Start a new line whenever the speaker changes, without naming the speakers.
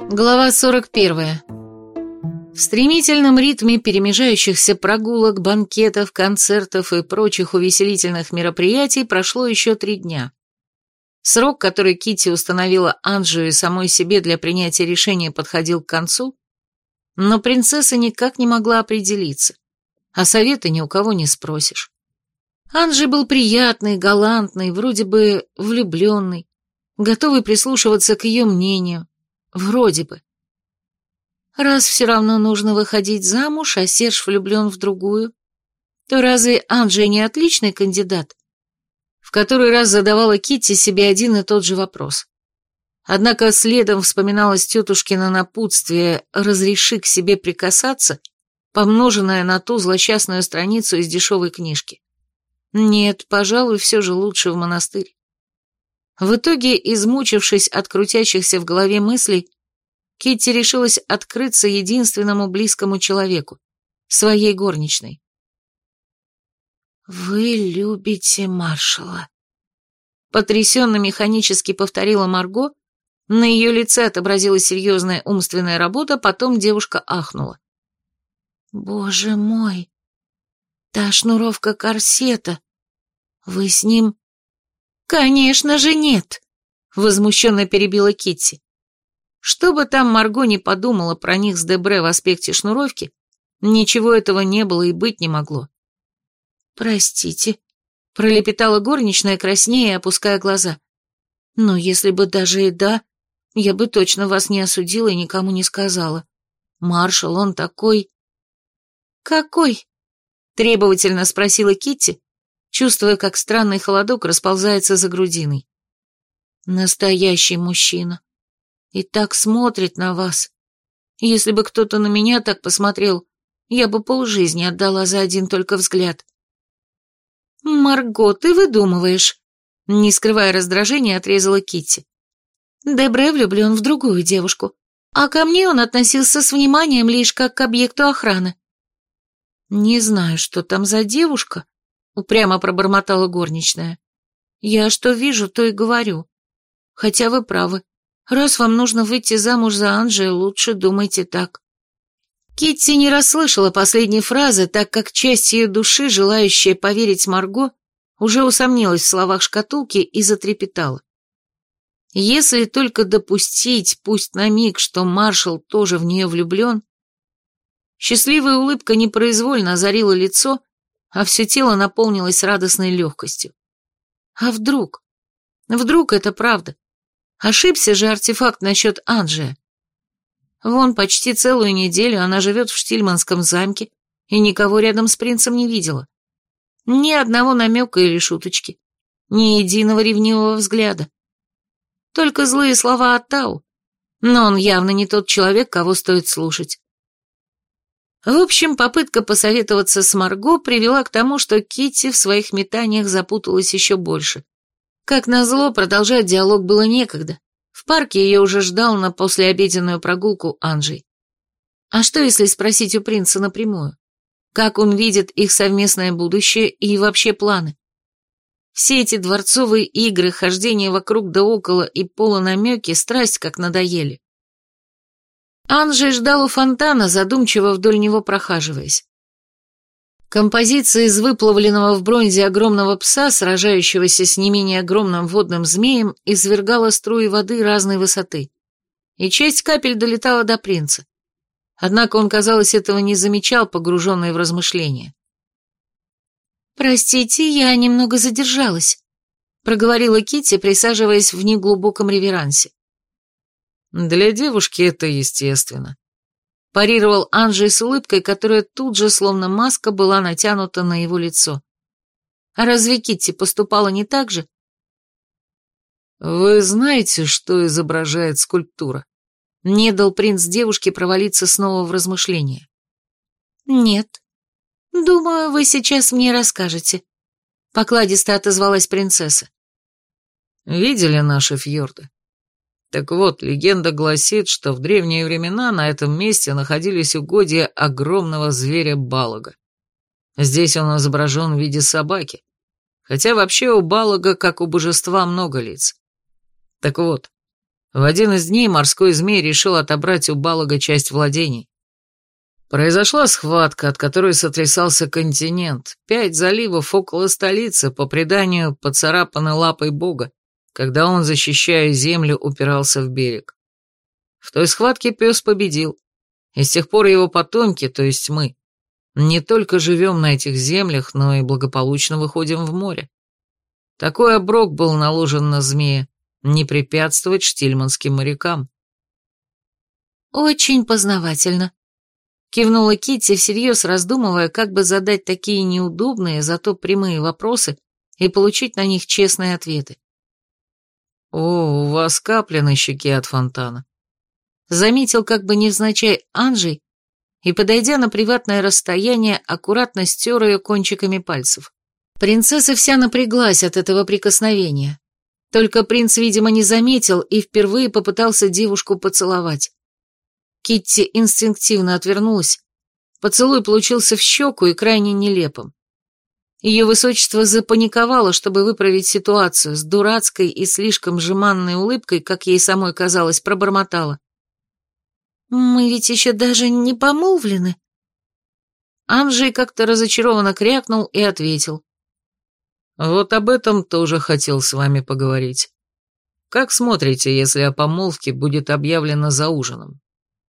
Глава 41. В стремительном ритме перемежающихся прогулок, банкетов, концертов и прочих увеселительных мероприятий прошло еще 3 дня. Срок, который Китти установила Анджию и самой себе для принятия решения, подходил к концу, но принцесса никак не могла определиться, а совета ни у кого не спросишь. Анджи был приятный, галантный, вроде бы влюбленный, готовый прислушиваться к ее мнению, вроде бы. Раз все равно нужно выходить замуж, а Серж влюблен в другую, то разве Анджи не отличный кандидат? В который раз задавала Китти себе один и тот же вопрос. Однако следом вспоминалось тетушкино напутствие «разреши к себе прикасаться», помноженное на ту злосчастную страницу из дешевой книжки. Нет, пожалуй, все же лучше в монастырь. В итоге, измучившись от крутящихся в голове мыслей, Китти решилась открыться единственному близкому человеку, своей горничной. «Вы любите маршала», — потрясенно механически повторила Марго, на ее лице отобразилась серьезная умственная работа, потом девушка ахнула. «Боже мой, та шнуровка корсета, вы с ним...» «Конечно же нет», — возмущенно перебила Китти. Что бы там Марго не подумала про них с Дебре в аспекте шнуровки, ничего этого не было и быть не могло. «Простите», — пролепетала горничная, краснея и опуская глаза. «Но если бы даже и да, я бы точно вас не осудила и никому не сказала. Маршал, он такой...» «Какой?» — требовательно спросила Китти, чувствуя, как странный холодок расползается за грудиной. «Настоящий мужчина. И так смотрит на вас. Если бы кто-то на меня так посмотрел, я бы полжизни отдала за один только взгляд». «Марго, ты выдумываешь», — не скрывая раздражения, отрезала Китти. «Дебре влюблен в другую девушку, а ко мне он относился с вниманием лишь как к объекту охраны». «Не знаю, что там за девушка», — упрямо пробормотала горничная. «Я что вижу, то и говорю. Хотя вы правы. Раз вам нужно выйти замуж за Анджи, лучше думайте так». Китти не расслышала последней фразы, так как часть ее души, желающая поверить Марго, уже усомнилась в словах шкатулки и затрепетала. Если только допустить, пусть на миг, что маршал тоже в нее влюблен, счастливая улыбка непроизвольно озарила лицо, а все тело наполнилось радостной легкостью. А вдруг? Вдруг это правда? Ошибся же артефакт насчет Анджия. Вон почти целую неделю она живет в Штильманском замке и никого рядом с принцем не видела. Ни одного намека или шуточки, ни единого ревнивого взгляда. Только злые слова от Тау, но он явно не тот человек, кого стоит слушать. В общем, попытка посоветоваться с Марго привела к тому, что Китти в своих метаниях запуталась еще больше. Как назло, продолжать диалог было некогда. В парке ее уже ждал на послеобеденную прогулку Анджей. А что, если спросить у принца напрямую? Как он видит их совместное будущее и вообще планы? Все эти дворцовые игры, хождение вокруг да около и полунамеки страсть как надоели. Анджей ждал у фонтана, задумчиво вдоль него прохаживаясь. Композиция из выплавленного в бронзе огромного пса, сражающегося с не менее огромным водным змеем, извергала струи воды разной высоты, и часть капель долетала до принца. Однако он, казалось, этого не замечал, погруженный в размышления. «Простите, я немного задержалась», — проговорила Китти, присаживаясь в неглубоком реверансе.
«Для девушки это естественно», — парировал Анджей с улыбкой, которая тут же, словно маска, была натянута на его лицо. «А разве Китти поступала не так же?» «Вы знаете, что изображает скульптура?»
Не дал принц девушке провалиться снова в размышления. «Нет. Думаю, вы сейчас мне расскажете», — покладисто отозвалась принцесса.
«Видели наши фьорды? Так вот, легенда гласит, что в древние времена на этом месте находились угодья огромного зверя Балага. Здесь он изображен в виде собаки, хотя вообще у Балага, как у божества, много лиц. Так вот, В один из дней морской змей решил отобрать у Балага часть владений. Произошла схватка, от которой сотрясался континент. 5 заливов около столицы, по преданию, поцарапаны лапой бога, когда он, защищая землю, упирался в берег. В той схватке пес победил, и с тех пор его потомки, то есть мы, не только живем на этих землях, но и благополучно выходим в море. Такой оброк был наложен на змея, не препятствовать штильманским морякам.
«Очень познавательно», — кивнула Китти, всерьез раздумывая, как бы задать такие неудобные, зато прямые вопросы и получить на них честные ответы.
«О, у вас капля на щеке от фонтана»,
— заметил как бы невзначай Анжей и, подойдя на приватное расстояние, аккуратно стер ее кончиками пальцев. Принцесса вся напряглась от этого прикосновения. Только принц, видимо, не заметил и впервые попытался девушку поцеловать. Китти инстинктивно отвернулась. Поцелуй получился в щеку и крайне нелепым. Ее высочество запаниковало, чтобы выправить ситуацию, с дурацкой и слишком жеманной улыбкой, как ей самой казалось, пробормотала. «Мы ведь еще даже не помолвлены». Анжей как-то разочарованно крякнул и ответил.
«Вот об этом тоже хотел с вами поговорить. Как смотрите, если о помолвке будет объявлено за ужином?»